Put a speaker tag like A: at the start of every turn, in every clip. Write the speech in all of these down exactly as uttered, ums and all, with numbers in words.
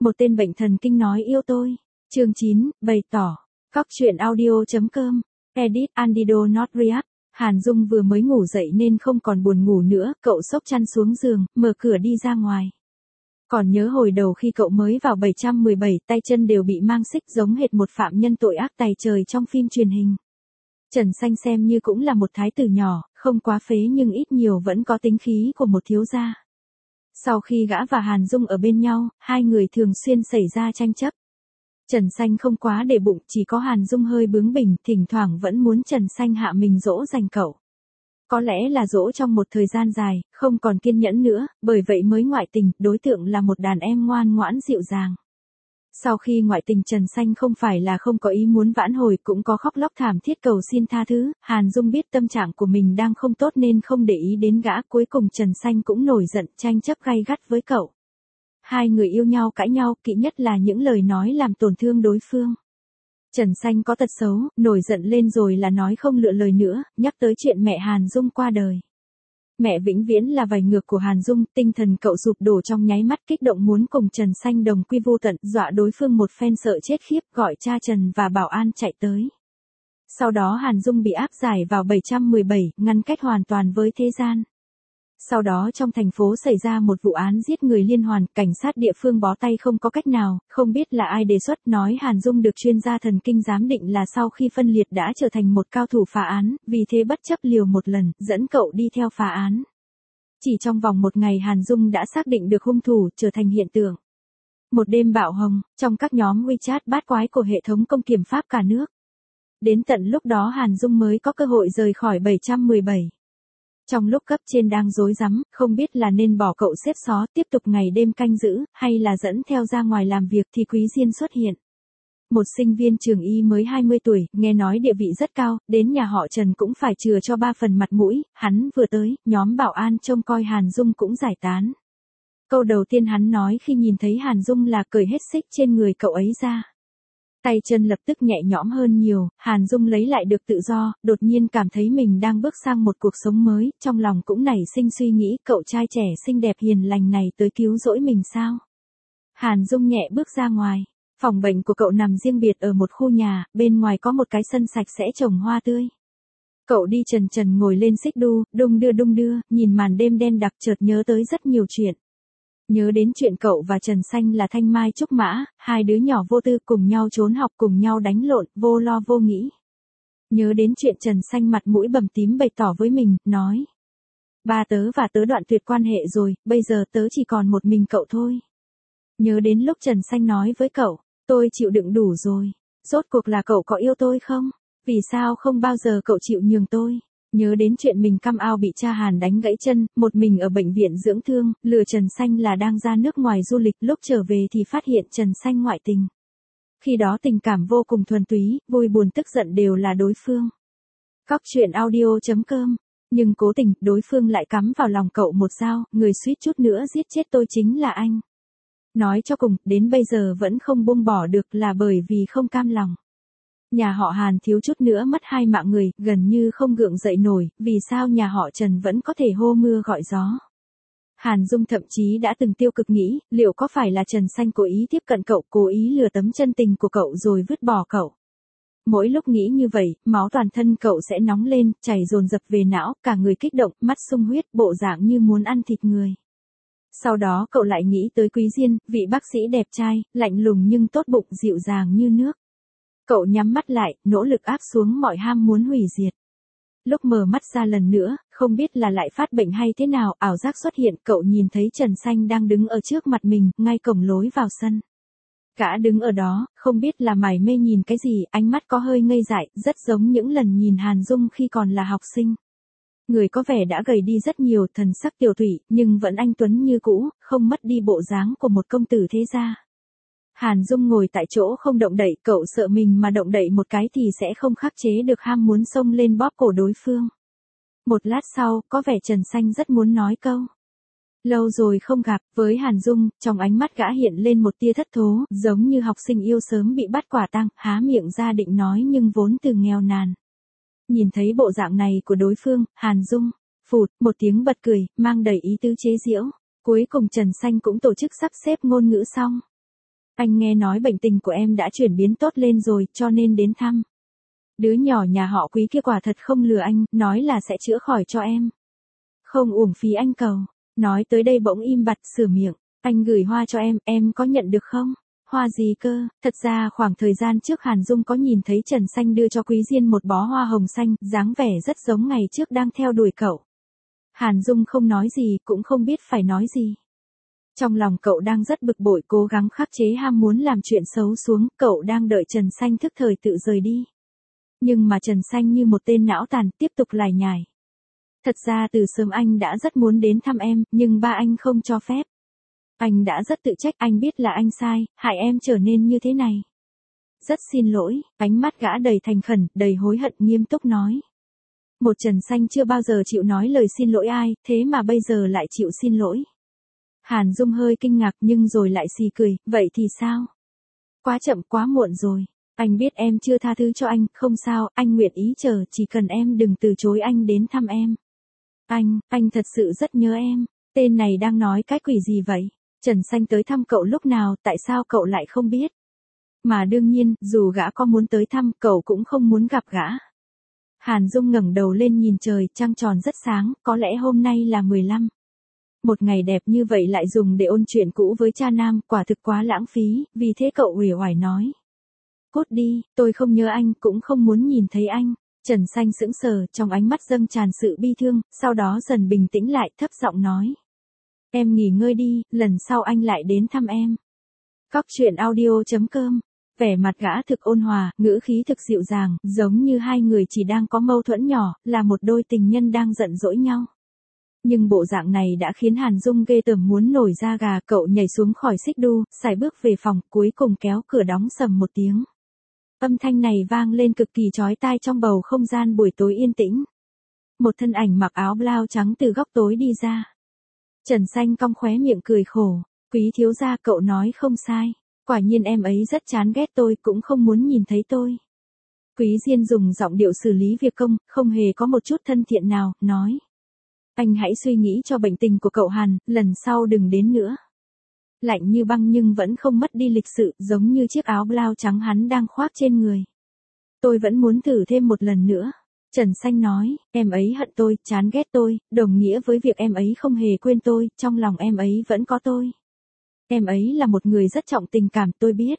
A: Một tên bệnh thần kinh nói yêu tôi. Chương chín, bày tỏ. Cóc truyện audio.com. Edit Andido Not React. Hàn Dung vừa mới ngủ dậy nên không còn buồn ngủ nữa, cậu xốc chăn xuống giường, mở cửa đi ra ngoài. Còn nhớ hồi đầu khi cậu mới vào bảy trăm mười bảy, tay chân đều bị mang xích giống hệt một phạm nhân tội ác tày trời trong phim truyền hình. Trần Xanh xem như cũng là một thái tử nhỏ, không quá phế nhưng ít nhiều vẫn có tính khí của một thiếu gia. Sau khi gã và Hàn Dung ở bên nhau, hai người thường xuyên xảy ra tranh chấp. Trần Xanh không quá để bụng, chỉ có Hàn Dung hơi bướng bỉnh, thỉnh thoảng vẫn muốn Trần Xanh hạ mình dỗ dành cậu. Có lẽ là dỗ trong một thời gian dài, không còn kiên nhẫn nữa, bởi vậy mới ngoại tình, đối tượng là một đàn em ngoan ngoãn dịu dàng. Sau khi ngoại tình Trần Xanh không phải là không có ý muốn vãn hồi, cũng có khóc lóc thảm thiết cầu xin tha thứ. Hàn Dung biết tâm trạng của mình đang không tốt nên không để ý đến gã, cuối cùng Trần Xanh cũng nổi giận, tranh chấp gay gắt với cậu. Hai người yêu nhau cãi nhau, kỵ nhất là những lời nói làm tổn thương đối phương. Trần Xanh có tật xấu, nổi giận lên rồi là nói không lựa lời nữa, nhắc tới chuyện mẹ Hàn Dung qua đời. Mẹ vĩnh viễn là vảy ngược của Hàn Dung, tinh thần cậu sụp đổ trong nháy mắt, kích động muốn cùng Trần Xanh đồng quy vô tận, dọa đối phương một phen sợ chết khiếp, gọi cha Trần và bảo an chạy tới. Sau đó Hàn Dung bị áp giải vào bảy trăm mười bảy, ngăn cách hoàn toàn với thế gian. Sau đó trong thành phố xảy ra một vụ án giết người liên hoàn, cảnh sát địa phương bó tay không có cách nào, không biết là ai đề xuất, nói Hàn Dung được chuyên gia thần kinh giám định là sau khi phân liệt đã trở thành một cao thủ phá án, vì thế bất chấp liều một lần, dẫn cậu đi theo phá án. Chỉ trong vòng một ngày Hàn Dung đã xác định được hung thủ, trở thành hiện tượng. Một đêm bạo hồng, trong các nhóm WeChat bát quái của hệ thống công kiểm pháp cả nước. Đến tận lúc đó Hàn Dung mới có cơ hội rời khỏi bảy trăm mười bảy. Trong lúc cấp trên đang rối rắm, không biết là nên bỏ cậu xếp xó tiếp tục ngày đêm canh giữ, hay là dẫn theo ra ngoài làm việc thì Quý Diên xuất hiện. Một sinh viên trường y mới hai mươi tuổi, nghe nói địa vị rất cao, đến nhà họ Trần cũng phải chừa cho ba phần mặt mũi, hắn vừa tới, nhóm bảo an trông coi Hàn Dung cũng giải tán. Câu đầu tiên hắn nói khi nhìn thấy Hàn Dung là cởi hết xích trên người cậu ấy ra. Tay chân lập tức nhẹ nhõm hơn nhiều, Hàn Dung lấy lại được tự do, đột nhiên cảm thấy mình đang bước sang một cuộc sống mới, trong lòng cũng nảy sinh suy nghĩ, cậu trai trẻ xinh đẹp hiền lành này tới cứu rỗi mình sao? Hàn Dung nhẹ bước ra ngoài, phòng bệnh của cậu nằm riêng biệt ở một khu nhà, bên ngoài có một cái sân sạch sẽ trồng hoa tươi. Cậu đi trần trần ngồi lên xích đu, đung đưa đung đưa, nhìn màn đêm đen đặc chợt nhớ tới rất nhiều chuyện. Nhớ đến chuyện cậu và Trần Xanh là thanh mai trúc mã, hai đứa nhỏ vô tư cùng nhau trốn học cùng nhau đánh lộn, vô lo vô nghĩ. Nhớ đến chuyện Trần Xanh mặt mũi bầm tím bày tỏ với mình, nói. Ba tớ và tớ đoạn tuyệt quan hệ rồi, bây giờ tớ chỉ còn một mình cậu thôi. Nhớ đến lúc Trần Xanh nói với cậu, tôi chịu đựng đủ rồi. Rốt cuộc là cậu có yêu tôi không? Vì sao không bao giờ cậu chịu nhường tôi? Nhớ đến chuyện mình căm ao bị cha Hàn đánh gãy chân, một mình ở bệnh viện dưỡng thương, lừa Trần Xanh là đang ra nước ngoài du lịch, lúc trở về thì phát hiện Trần Xanh ngoại tình. Khi đó tình cảm vô cùng thuần túy, vui buồn tức giận đều là đối phương. Cóc truyện audio.com. Nhưng cố tình, đối phương lại cắm vào lòng cậu một dao, người suýt chút nữa giết chết tôi chính là anh. Nói cho cùng, đến bây giờ vẫn không buông bỏ được là bởi vì không cam lòng. Nhà họ Hàn thiếu chút nữa mất hai mạng người, gần như không gượng dậy nổi, vì sao nhà họ Trần vẫn có thể hô mưa gọi gió. Hàn Dung thậm chí đã từng tiêu cực nghĩ, liệu có phải là Trần Xanh cố ý tiếp cận cậu, cố ý lừa tấm chân tình của cậu rồi vứt bỏ cậu. Mỗi lúc nghĩ như vậy, máu toàn thân cậu sẽ nóng lên, chảy dồn dập về não, cả người kích động, mắt sung huyết, bộ dạng như muốn ăn thịt người. Sau đó cậu lại nghĩ tới Quý Diên, vị bác sĩ đẹp trai, lạnh lùng nhưng tốt bụng, dịu dàng như nước. Cậu nhắm mắt lại, nỗ lực áp xuống mọi ham muốn hủy diệt. Lúc mở mắt ra lần nữa, không biết là lại phát bệnh hay thế nào, ảo giác xuất hiện, cậu nhìn thấy Trần Xanh đang đứng ở trước mặt mình, ngay cổng lối vào sân. Gã đứng ở đó, không biết là mải mê nhìn cái gì, ánh mắt có hơi ngây dại, rất giống những lần nhìn Hàn Dung khi còn là học sinh. Người có vẻ đã gầy đi rất nhiều, thần sắc tiểu thủy, nhưng vẫn anh tuấn như cũ, không mất đi bộ dáng của một công tử thế gia. Hàn Dung ngồi tại chỗ không động đậy, cậu sợ mình mà động đậy một cái thì sẽ không khắc chế được ham muốn xông lên bóp cổ đối phương. Một lát sau, có vẻ Trần Xanh rất muốn nói câu. Lâu rồi không gặp, với Hàn Dung, trong ánh mắt gã hiện lên một tia thất thố, giống như học sinh yêu sớm bị bắt quả tang, há miệng ra định nói nhưng vốn từ nghèo nàn. Nhìn thấy bộ dạng này của đối phương, Hàn Dung, phụt, một tiếng bật cười, mang đầy ý tứ chế giễu. Cuối cùng Trần Xanh cũng tổ chức sắp xếp ngôn ngữ xong. Anh nghe nói bệnh tình của em đã chuyển biến tốt lên rồi, cho nên đến thăm. Đứa nhỏ nhà họ Quý kia quả thật không lừa anh, nói là sẽ chữa khỏi cho em. Không uổng phí anh cầu. Nói tới đây bỗng im bặt, sửa miệng. Anh gửi hoa cho em, em có nhận được không? Hoa gì cơ? Thật ra khoảng thời gian trước Hàn Dung có nhìn thấy Trần Xanh đưa cho Quý Diên một bó hoa hồng xanh, dáng vẻ rất giống ngày trước đang theo đuổi cậu. Hàn Dung không nói gì, cũng không biết phải nói gì. Trong lòng cậu đang rất bực bội, cố gắng khắc chế ham muốn làm chuyện xấu xuống, cậu đang đợi Trần Xanh thức thời tự rời đi. Nhưng mà Trần Xanh như một tên não tàn, tiếp tục lải nhải. Thật ra từ sớm anh đã rất muốn đến thăm em, nhưng ba anh không cho phép. Anh đã rất tự trách, anh biết là anh sai, hại em trở nên như thế này. Rất xin lỗi, ánh mắt gã đầy thành khẩn, đầy hối hận, nghiêm túc nói. Một Trần Xanh chưa bao giờ chịu nói lời xin lỗi ai, thế mà bây giờ lại chịu xin lỗi. Hàn Dung hơi kinh ngạc nhưng rồi lại xì cười, vậy thì sao? Quá chậm, quá muộn rồi. Anh biết em chưa tha thứ cho anh, không sao, anh nguyện ý chờ, chỉ cần em đừng từ chối anh đến thăm em. Anh, anh thật sự rất nhớ em. Tên này đang nói cái quỷ gì vậy? Trần Xanh tới thăm cậu lúc nào, tại sao cậu lại không biết? Mà đương nhiên, dù gã có muốn tới thăm, cậu cũng không muốn gặp gã. Hàn Dung ngẩng đầu lên nhìn trời, trăng tròn rất sáng, có lẽ hôm nay là mười lăm. Một ngày đẹp như vậy lại dùng để ôn chuyện cũ với cha nam, quả thực quá lãng phí, vì thế cậu uể oải nói. Cút đi, tôi không nhớ anh, cũng không muốn nhìn thấy anh. Trần Xanh sững sờ, trong ánh mắt dâng tràn sự bi thương, sau đó dần bình tĩnh lại, thấp giọng nói. Em nghỉ ngơi đi, lần sau anh lại đến thăm em. Cóc truyện audio chấm com. Vẻ mặt gã thực ôn hòa, ngữ khí thực dịu dàng, giống như hai người chỉ đang có mâu thuẫn nhỏ, là một đôi tình nhân đang giận dỗi nhau. Nhưng bộ dạng này đã khiến Hàn Dung ghê tởm muốn nổi da gà, cậu nhảy xuống khỏi xích đu, sải bước về phòng, cuối cùng kéo cửa đóng sầm một tiếng. Âm thanh này vang lên cực kỳ chói tai trong bầu không gian buổi tối yên tĩnh. Một thân ảnh mặc áo blau trắng từ góc tối đi ra. Trần Xanh cong khóe miệng cười khổ, Quý thiếu gia, cậu nói không sai. Quả nhiên em ấy rất chán ghét tôi, cũng không muốn nhìn thấy tôi. Quý Diên dùng giọng điệu xử lý việc công, không hề có một chút thân thiện nào, nói. Anh hãy suy nghĩ cho bệnh tình của cậu Hàn, lần sau đừng đến nữa. Lạnh như băng nhưng vẫn không mất đi lịch sự, giống như chiếc áo blau trắng hắn đang khoác trên người. Tôi vẫn muốn thử thêm một lần nữa. Trần Xanh nói, em ấy hận tôi, chán ghét tôi, đồng nghĩa với việc em ấy không hề quên tôi, trong lòng em ấy vẫn có tôi. Em ấy là một người rất trọng tình cảm, tôi biết.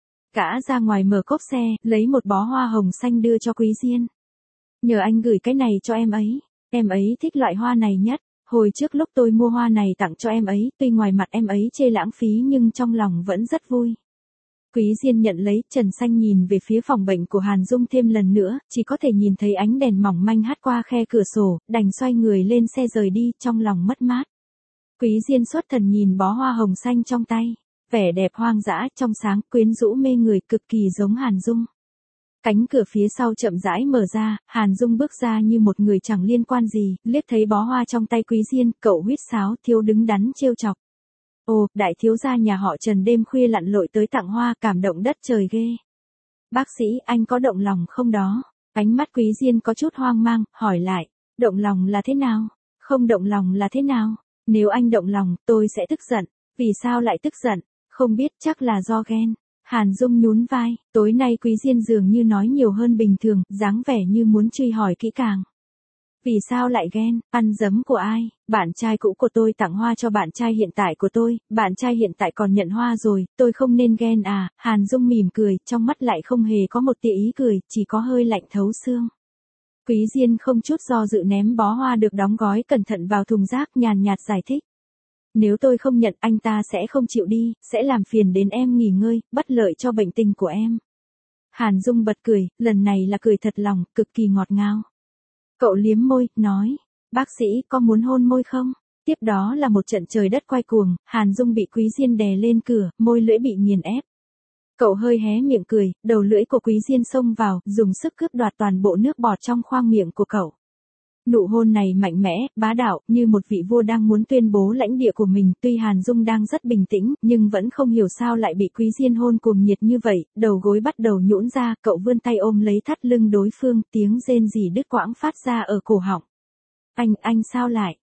A: Gã ra ngoài mở cốp xe, lấy một bó hoa hồng xanh đưa cho Quý Diên. Nhờ anh gửi cái này cho em ấy. Em ấy thích loại hoa này nhất. Hồi trước lúc tôi mua hoa này tặng cho em ấy, tuy ngoài mặt em ấy chê lãng phí nhưng trong lòng vẫn rất vui. Quý Diên nhận lấy, Trần Xanh nhìn về phía phòng bệnh của Hàn Dung thêm lần nữa, chỉ có thể nhìn thấy ánh đèn mỏng manh hắt qua khe cửa sổ, đành xoay người lên xe rời đi, trong lòng mất mát. Quý Diên xuất thần nhìn bó hoa hồng xanh trong tay, vẻ đẹp hoang dã, trong sáng, quyến rũ mê người, cực kỳ giống Hàn Dung. Cánh cửa phía sau chậm rãi mở ra, Hàn Dung bước ra như một người chẳng liên quan gì, liếc thấy bó hoa trong tay Quý Diên, cậu huýt sáo, thiếu đứng đắn trêu chọc. Ồ, đại thiếu gia nhà họ Trần đêm khuya lặn lội tới tặng hoa, cảm động đất trời ghê. Bác sĩ, anh có động lòng không đó? Ánh mắt Quý Diên có chút hoang mang, hỏi lại, động lòng là thế nào? Không động lòng là thế nào? Nếu anh động lòng, tôi sẽ tức giận. Vì sao lại tức giận? Không biết, chắc là do ghen. Hàn Dung nhún vai, tối nay Quý Diên dường như nói nhiều hơn bình thường, dáng vẻ như muốn truy hỏi kỹ càng. Vì sao lại ghen, ăn dấm của ai? Bạn trai cũ của tôi tặng hoa cho bạn trai hiện tại của tôi, bạn trai hiện tại còn nhận hoa rồi, tôi không nên ghen à? Hàn Dung mỉm cười, trong mắt lại không hề có một tia ý cười, chỉ có hơi lạnh thấu xương. Quý Diên không chút do dự ném bó hoa được đóng gói cẩn thận vào thùng rác, nhàn nhạt giải thích. Nếu tôi không nhận, anh ta sẽ không chịu đi, sẽ làm phiền đến em nghỉ ngơi, bất lợi cho bệnh tình của em. Hàn Dung bật cười, lần này là cười thật lòng, cực kỳ ngọt ngào. Cậu liếm môi, nói, bác sĩ có muốn hôn môi không? Tiếp đó là một trận trời đất quay cuồng, Hàn Dung bị Quý Diên đè lên cửa, môi lưỡi bị nghiền ép. Cậu hơi hé miệng cười, đầu lưỡi của Quý Diên xông vào, dùng sức cướp đoạt toàn bộ nước bọt trong khoang miệng của cậu. Nụ hôn này mạnh mẽ, bá đạo, như một vị vua đang muốn tuyên bố lãnh địa của mình, tuy Hàn Dung đang rất bình tĩnh, nhưng vẫn không hiểu sao lại bị Quý Diên hôn cuồng nhiệt như vậy, đầu gối bắt đầu nhũn ra, cậu vươn tay ôm lấy thắt lưng đối phương, tiếng rên rỉ đứt quãng phát ra ở cổ họng. Anh, anh sao lại?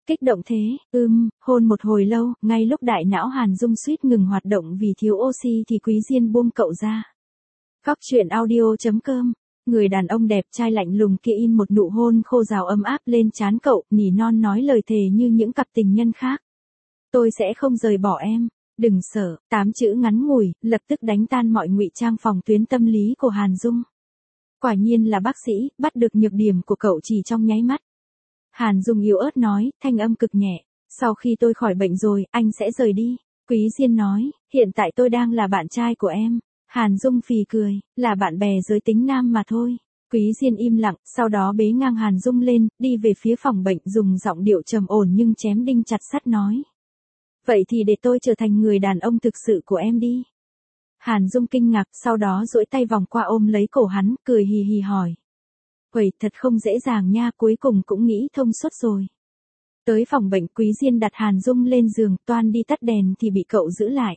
A: Kích động thế, ưm, hôn một hồi lâu, ngay lúc đại não Hàn Dung suýt ngừng hoạt động vì thiếu oxy thì Quý Diên buông cậu ra. Cóc truyện audio.com, người đàn ông đẹp trai lạnh lùng kia in một nụ hôn khô rào ấm áp lên trán cậu, nỉ non nói lời thề như những cặp tình nhân khác. Tôi sẽ không rời bỏ em, đừng sợ, tám chữ ngắn ngủi, lập tức đánh tan mọi ngụy trang phòng tuyến tâm lý của Hàn Dung. Quả nhiên là bác sĩ, bắt được nhược điểm của cậu chỉ trong nháy mắt. Hàn Dung yếu ớt nói, thanh âm cực nhẹ, sau khi tôi khỏi bệnh rồi, anh sẽ rời đi. Quý Diên nói, hiện tại tôi đang là bạn trai của em. Hàn Dung phì cười, là bạn bè giới tính nam mà thôi. Quý Diên im lặng, sau đó bế ngang Hàn Dung lên, đi về phía phòng bệnh dùng giọng điệu trầm ổn nhưng chém đinh chặt sắt nói. Vậy thì để tôi trở thành người đàn ông thực sự của em đi. Hàn Dung kinh ngạc, sau đó duỗi tay vòng qua ôm lấy cổ hắn, cười hì hì hỏi. Vậy thật không dễ dàng nha, cuối cùng cũng nghĩ thông suốt rồi. Tới phòng bệnh, Quý Diên đặt Hàn Dung lên giường, toan đi tắt đèn thì bị cậu giữ lại.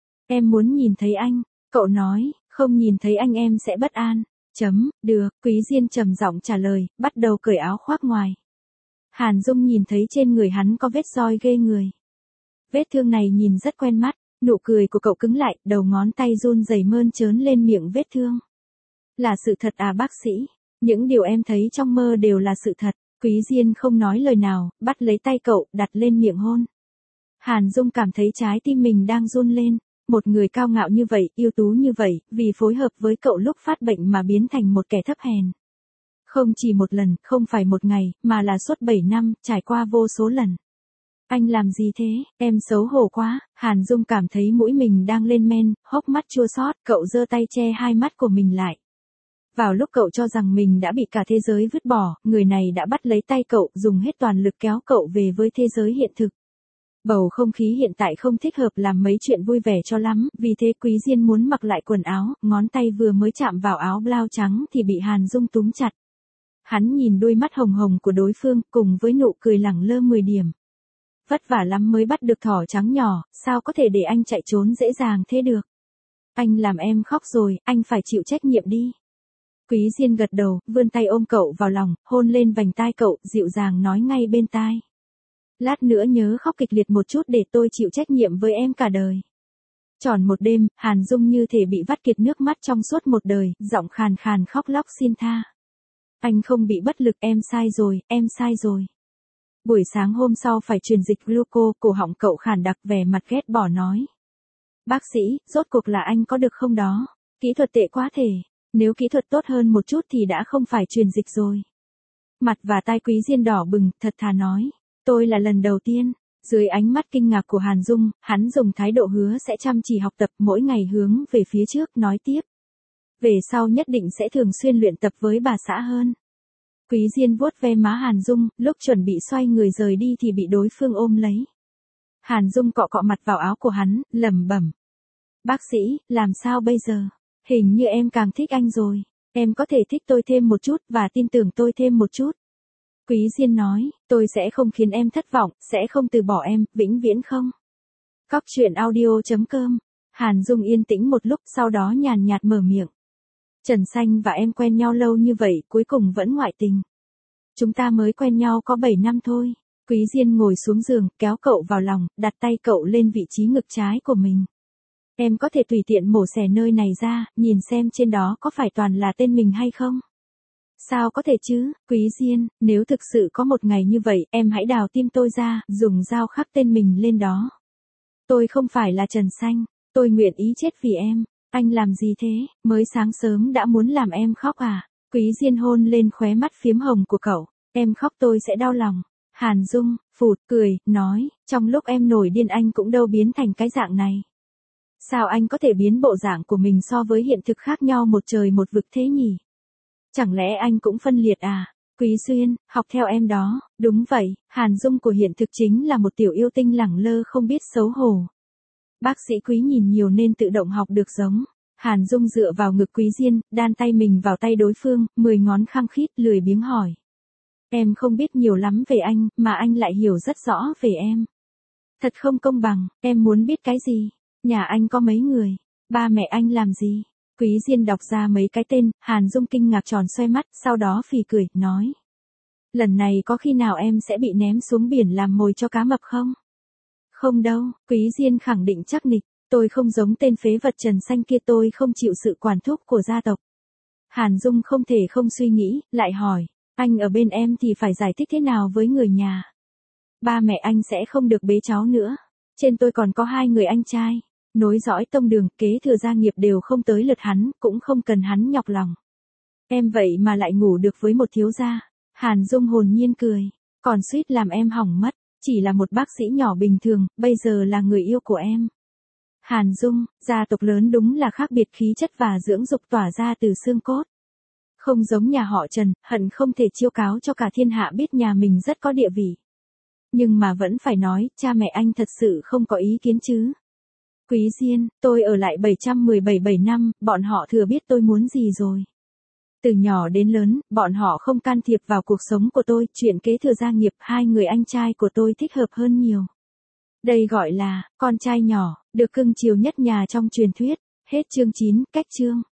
A: Em muốn nhìn thấy anh, cậu nói, không nhìn thấy anh em sẽ bất an. Chấm, được, Quý Diên trầm giọng trả lời, bắt đầu cởi áo khoác ngoài. Hàn Dung nhìn thấy trên người hắn có vết roi ghê người. Vết thương này nhìn rất quen mắt, nụ cười của cậu cứng lại, đầu ngón tay run rẩy mơn trớn lên miệng vết thương. Là sự thật à bác sĩ? Những điều em thấy trong mơ đều là sự thật. Quý Diên không nói lời nào, bắt lấy tay cậu, đặt lên miệng hôn. Hàn Dung cảm thấy trái tim mình đang run lên. Một người cao ngạo như vậy, ưu tú như vậy, vì phối hợp với cậu lúc phát bệnh mà biến thành một kẻ thấp hèn. Không chỉ một lần, không phải một ngày, mà là suốt bảy năm, trải qua vô số lần. Anh làm gì thế, em xấu hổ quá. Hàn Dung cảm thấy mũi mình đang lên men, hốc mắt chua xót, cậu giơ tay che hai mắt của mình lại. Vào lúc cậu cho rằng mình đã bị cả thế giới vứt bỏ, người này đã bắt lấy tay cậu, dùng hết toàn lực kéo cậu về với thế giới hiện thực. Bầu không khí hiện tại không thích hợp làm mấy chuyện vui vẻ cho lắm, vì thế Quý Diên muốn mặc lại quần áo, ngón tay vừa mới chạm vào áo blau trắng thì bị Hàn Dung túm chặt. Hắn nhìn đôi mắt hồng hồng của đối phương, cùng với nụ cười lẳng lơ mười điểm. Vất vả lắm mới bắt được thỏ trắng nhỏ, sao có thể để anh chạy trốn dễ dàng thế được. Anh làm em khóc rồi, anh phải chịu trách nhiệm đi. Quý Diên gật đầu, vươn tay ôm cậu vào lòng, hôn lên vành tai cậu, dịu dàng nói ngay bên tai. Lát nữa nhớ khóc kịch liệt một chút để tôi chịu trách nhiệm với em cả đời. Tròn một đêm, Hàn Dung như thể bị vắt kiệt nước mắt trong suốt một đời, giọng khàn khàn khóc lóc xin tha. Anh không bị bất lực, em sai rồi, em sai rồi. Buổi sáng hôm sau phải truyền dịch gluco, cổ họng cậu khàn đặc, vẻ mặt ghét bỏ nói. Bác sĩ, rốt cuộc là anh có được không đó? Kỹ thuật tệ quá thể. Nếu kỹ thuật tốt hơn một chút thì đã không phải truyền dịch rồi. Mặt và tai Quý Diên đỏ bừng, thật thà nói. Tôi là lần đầu tiên. Dưới ánh mắt kinh ngạc của Hàn Dung, hắn dùng thái độ hứa sẽ chăm chỉ học tập, mỗi ngày hướng về phía trước, nói tiếp. Về sau nhất định sẽ thường xuyên luyện tập với bà xã hơn. Quý Diên vuốt ve má Hàn Dung, lúc chuẩn bị xoay người rời đi thì bị đối phương ôm lấy. Hàn Dung cọ cọ mặt vào áo của hắn, lẩm bẩm. Bác sĩ, làm sao bây giờ? Hình như em càng thích anh rồi. Em có thể thích tôi thêm một chút và tin tưởng tôi thêm một chút. Quý Diên nói, tôi sẽ không khiến em thất vọng, sẽ không từ bỏ em, vĩnh viễn không. Cóc truyện audio.com. Hàn Dung yên tĩnh một lúc, sau đó nhàn nhạt mở miệng. Trần Xanh và em quen nhau lâu như vậy, cuối cùng vẫn ngoại tình. Chúng ta mới quen nhau có bảy năm thôi. Quý Diên ngồi xuống giường, kéo cậu vào lòng, đặt tay cậu lên vị trí ngực trái của mình. Em có thể tùy tiện mổ xẻ nơi này ra, nhìn xem trên đó có phải toàn là tên mình hay không? Sao có thể chứ, Quý Diên, nếu thực sự có một ngày như vậy, em hãy đào tim tôi ra, dùng dao khắc tên mình lên đó. Tôi không phải là Trần Xanh, tôi nguyện ý chết vì em. Anh làm gì thế, mới sáng sớm đã muốn làm em khóc à? Quý Diên hôn lên khóe mắt phiếm hồng của cậu, em khóc tôi sẽ đau lòng. Hàn Dung, phụt, cười, nói, trong lúc em nổi điên anh cũng đâu biến thành cái dạng này. Sao anh có thể biến bộ dạng của mình so với hiện thực khác nhau một trời một vực thế nhỉ? Chẳng lẽ anh cũng phân liệt à? Quý Duyên, học theo em đó. Đúng vậy, Hàn Dung của hiện thực chính là một tiểu yêu tinh lẳng lơ không biết xấu hổ. Bác sĩ Quý nhìn nhiều nên tự động học được giống. Hàn Dung dựa vào ngực Quý Diên, đan tay mình vào tay đối phương, mười ngón khăng khít, lười biếng hỏi. Em không biết nhiều lắm về anh, mà anh lại hiểu rất rõ về em. Thật không công bằng, em muốn biết cái gì? Nhà anh có mấy người? Ba mẹ anh làm gì? Quý Diên đọc ra mấy cái tên, Hàn Dung kinh ngạc tròn xoay mắt, sau đó phì cười, nói. Lần này có khi nào em sẽ bị ném xuống biển làm mồi cho cá mập không? Không đâu, Quý Diên khẳng định chắc nịch, tôi không giống tên phế vật Trần Xanh kia, tôi không chịu sự quản thúc của gia tộc. Hàn Dung không thể không suy nghĩ, lại hỏi, anh ở bên em thì phải giải thích thế nào với người nhà? Ba mẹ anh sẽ không được bế cháu nữa. Trên tôi còn có hai người anh trai. Nối dõi tông đường, kế thừa gia nghiệp đều không tới lượt hắn, cũng không cần hắn nhọc lòng. Em vậy mà lại ngủ được với một thiếu gia. Hàn Dung hồn nhiên cười. Còn suýt làm em hỏng mất. Chỉ là một bác sĩ nhỏ bình thường, bây giờ là người yêu của em. Hàn Dung, gia tộc lớn đúng là khác biệt, khí chất và dưỡng dục tỏa ra từ xương cốt. Không giống nhà họ Trần, hận không thể chiêu cáo cho cả thiên hạ biết nhà mình rất có địa vị. Nhưng mà vẫn phải nói, cha mẹ anh thật sự không có ý kiến chứ. Quý Diên, tôi ở lại bảy trăm mười bảy bảy năm, bọn họ thừa biết tôi muốn gì rồi. Từ nhỏ đến lớn, bọn họ không can thiệp vào cuộc sống của tôi, chuyện kế thừa gia nghiệp, hai người anh trai của tôi thích hợp hơn nhiều. Đây gọi là, con trai nhỏ, được cưng chiều nhất nhà trong truyền thuyết. Hết chương chín, cách chương.